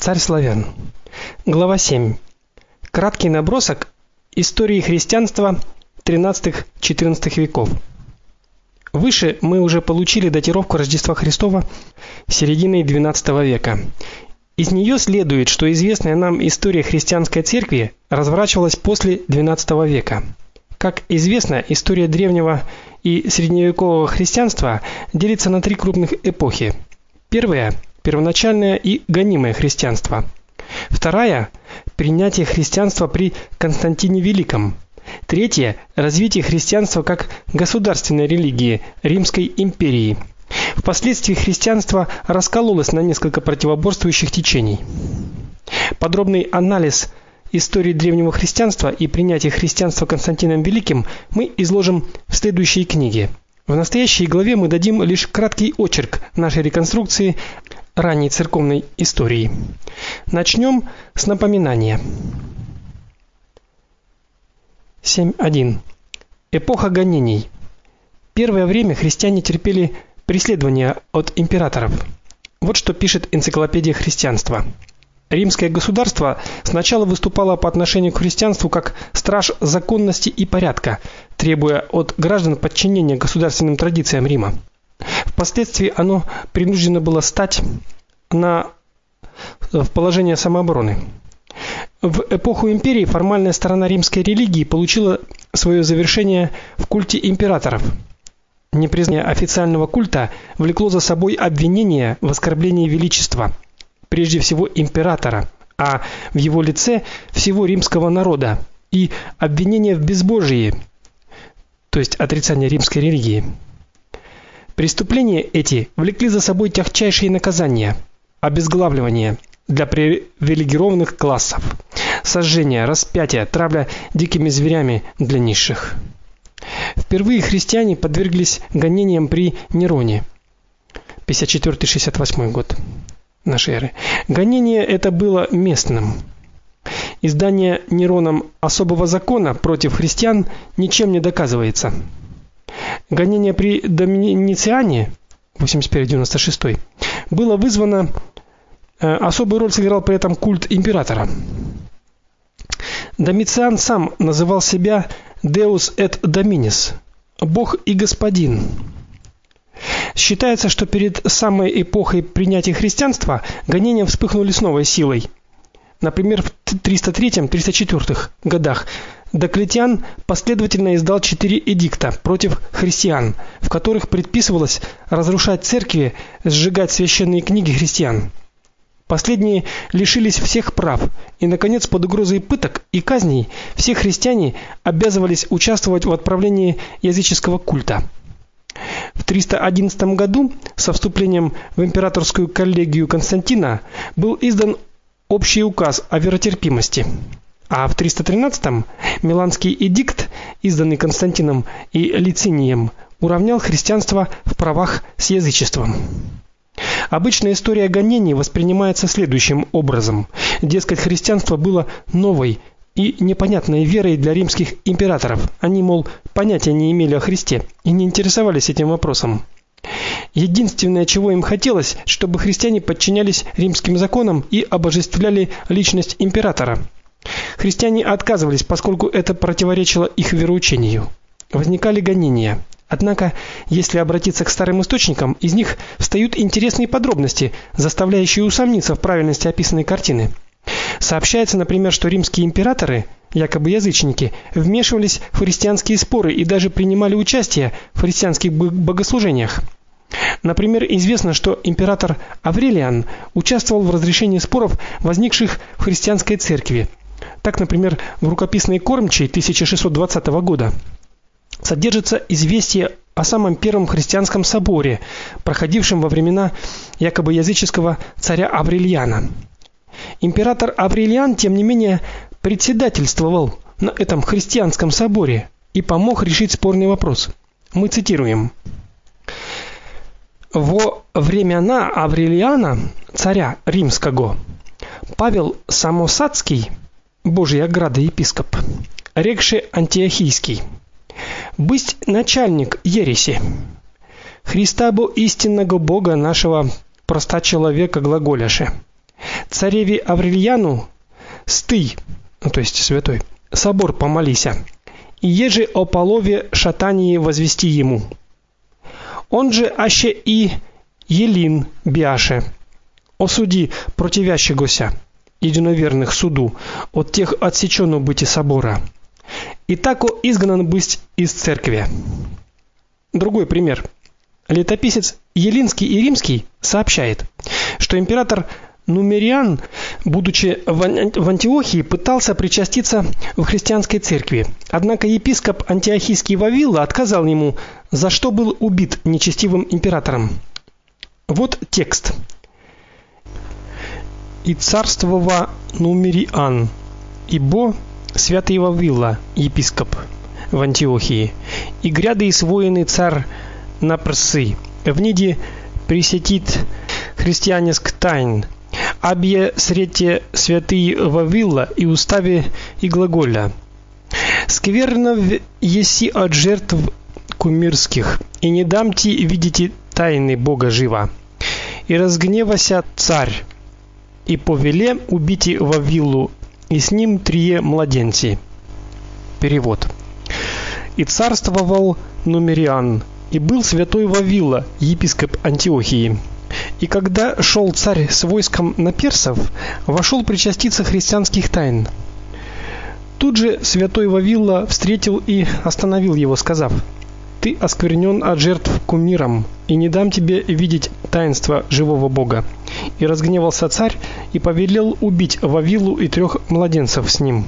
Царь славян. Глава 7. Краткий набросок истории христианства XIII-XIV веков. Выше мы уже получили датировку Рождества Христова середины XII века. Из нее следует, что известная нам история христианской церкви разворачивалась после XII века. Как известно, история древнего и средневекового христианства делится на три крупных эпохи. Первая первоначальное и гонимое христианство. Вторая принятие христианства при Константине Великом. Третье развитие христианства как государственной религии Римской империи. Впоследствии христианство раскололось на несколько противоборствующих течений. Подробный анализ истории древнего христианства и принятия христианства Константином Великим мы изложим в следующей книге. В настоящей главе мы дадим лишь краткий очерк нашей реконструкции ранней церковной истории. Начнем с напоминания. 7.1. Эпоха гонений. Первое время христиане терпели преследования от императоров. Вот что пишет энциклопедия христианства. Римское государство сначала выступало по отношению к христианству как страж законности и порядка, требуя от граждан подчинения государственным традициям Рима. Впоследствии оно принуждено было стать в положение самообороны. В эпоху империи формальная сторона римской религии получила свое завершение в культе императоров. Непризнание официального культа влекло за собой обвинение в оскорблении величества, прежде всего императора, а в его лице всего римского народа, и обвинение в безбожии, то есть отрицание римской религии. Преступления эти влекли за собой тягчайшие наказания: обезглавливание для привилегированных классов, сожжение, распятие, травля дикими зверями для низших. Впервые христиане подверглись гонениям при Нероне. 54-68 год нашей эры. Гонение это было местным. Издание Нероном особого закона против христиан ничем не доказывается. Гонение при Домициане 81-96 было вызвано, особую роль сыграл при этом культ императора. Домициан сам называл себя Deus et Dominus, Бог и Господин. Считается, что перед самой эпохой принятия христианства гонения вспыхнули с новой силой. Например, в 303-304 годах Диоклетиан последовательно издал 4 эдикта против христиан, в которых предписывалось разрушать церкви, сжигать священные книги христиан. Последние лишились всех прав, и наконец под угрозой пыток и казней все христиане обязывались участвовать в отправлении языческого культа. В 311 году со вступлением в императорскую коллегию Константина был издан общий указ о веротерпимости. А в 313-м Миланский эдикт, изданный Константином и Лицинием, уравнял христианство в правах с язычеством. Обычная история гонений воспринимается следующим образом: дескать, христианство было новой и непонятной верой для римских императоров. Они, мол, понятия не имели о Христе и не интересовались этим вопросом. Единственное, чего им хотелось, чтобы христиане подчинялись римским законам и обожествляли личность императора. Христиане отказывались, поскольку это противоречило их вероучению. Возникали гонения. Однако, если обратиться к старым источникам, из них встают интересные подробности, заставляющие усомниться в правильности описанной картины. Сообщается, например, что римские императоры, якобы язычники, вмешивались в христианские споры и даже принимали участие в христианских богослужениях. Например, известно, что император Аврелиан участвовал в разрешении споров, возникших в христианской церкви. Так, например, в рукописной Кормчей 1620 года содержится известие о самом первом христианском соборе, проходившем во времена якобы языческого царя Аврелиана. Император Аврелиан, тем не менее, председательствовал на этом христианском соборе и помог решить спорный вопрос. Мы цитируем: «Во времена Аврелиана, царя римского, Павел Самосадский, Божьей ограды епископ, рекше Антиохийский, бысть начальник ереси, Христа бо истинного Бога нашего проста человека глаголяше, цареве Аврелияну стый, то есть святой, собор помолися, и еже о полове шатании возвести ему. Он же аще и Елин биаше, осуди противящегося, единоверных суду, от тех отсечено быти собора. И тако изгнан быть из церкви. Другой пример. Летописец Елинский и Римский сообщает, что император Нумериан, будучи в Антиохии, пытался причаститься в христианской церкви. Однако епископ антиохийский Вавилла отказал ему, за что был убит нечестивым императором. Вот текст. И царствова Нумериан, ибо святый Вавилла, епископ в Антиохии, и гряды освоенный царь на прсы, в ниде присетит христианеск тайн, абье срете святый Вавилла и уставе и глаголя. Скверно еси от жертв кумирских, и не дамте видите тайны Бога жива. И разгневася царь, и повеле убити Вавиллу, и с ним трие младенцы. Перевод. И царствовал Нумериан, и был святой Вавилла, епископ Антиохии. И когда шел царь с войском на персов, вошел причаститься христианских тайн. Тут же святой Вавилла встретил и остановил его, сказав: ты осквернен от жертв кумирам, и не дам тебе видеть таинства живого Бога. И разгневался царь и повелел убить Вавиллу и 3 младенцев с ним.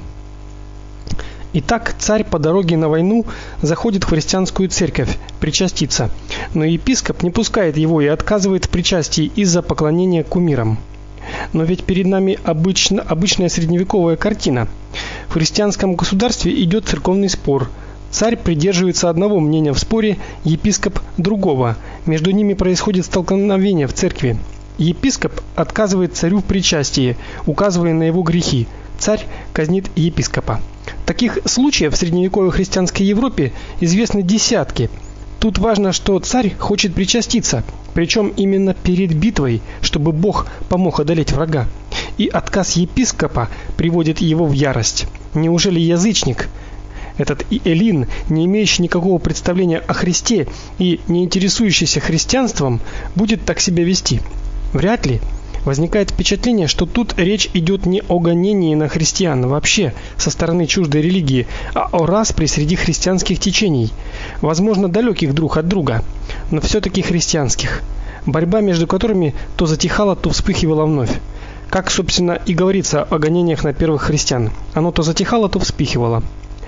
Итак, царь по дороге на войну заходит в христианскую церковь причаститься, но епископ не пускает его и отказывает в причастии из-за поклонения кумирам. Но ведь перед нами обычная средневековая картина. В христианском государстве идет церковный спор. Царь придерживается одного мнения в споре, епископ другого. Между ними происходит столкновение в церкви. Епископ отказывает царю в причастии, указывая на его грехи. Царь казнит епископа. Таких случаев в средневековой христианской Европе известны десятки. Тут важно, что царь хочет причаститься, причем именно перед битвой, чтобы Бог помог одолеть врага. И отказ епископа приводит его в ярость. Неужели язычник, этот Элин, не имеющий никакого представления о Христе и не интересующийся христианством, будет так себя вести? Вряд ли. Возникает впечатление, что тут речь идет не о гонении на христиан вообще со стороны чуждой религии, а о распри среди христианских течений, возможно, далеких друг от друга, но все-таки христианских, борьба между которыми то затихала, то вспыхивала вновь. Как, собственно, и говорится о гонениях на первых христиан. Оно то затихало, то вспыхивало.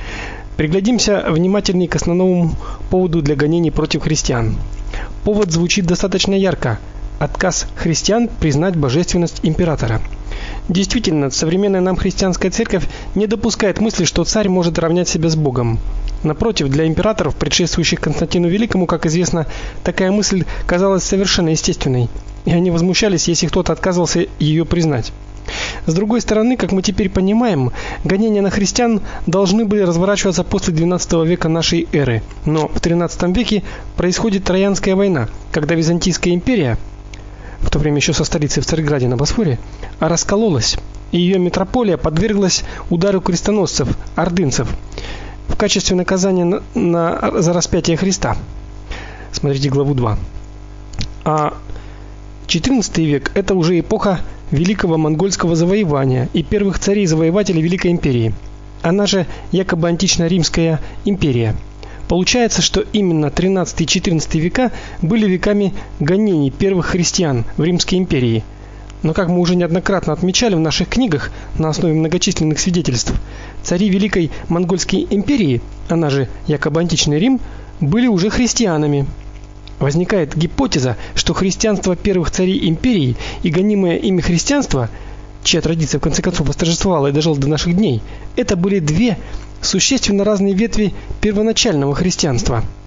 Приглядимся внимательнее к основному поводу для гонений против христиан. Повод звучит достаточно ярко. Отказ христиан признать божественность императора. Действительно, современная нам христианская церковь не допускает мысли, что царь может равнять себя с Богом. Напротив, для императоров, предшествующих Константину Великому, как известно, такая мысль казалась совершенно естественной, и они возмущались, если кто-то отказывался ее признать. С другой стороны, как мы теперь понимаем, гонения на христиан должны были разворачиваться после XII века нашей эры. Но в XIII веке происходит Троянская война, когда Византийская империя, в то время еще со столицей в Царьграде на Босфоре, раскололась, и ее метрополия подверглась удару крестоносцев, ордынцев, в качестве наказания за распятие Христа. Смотрите главу 2. А XIV век это уже эпоха Великого монгольского завоевания и первых царей-завоевателей Великой империи. Она же якобы антично-римская империя. Получается, что именно XIII и XIV века были веками гонений первых христиан в Римской империи. Но как мы уже неоднократно отмечали в наших книгах на основе многочисленных свидетельств, цари Великой монгольской империи, она же якобы античный Рим, были уже христианами. Возникает гипотеза, что христианство первых царей империи и гонимое ими христианство, чья традиция в конце концов восторжествовала и дожила до наших дней, это были две существенно разные ветви первоначального христианства.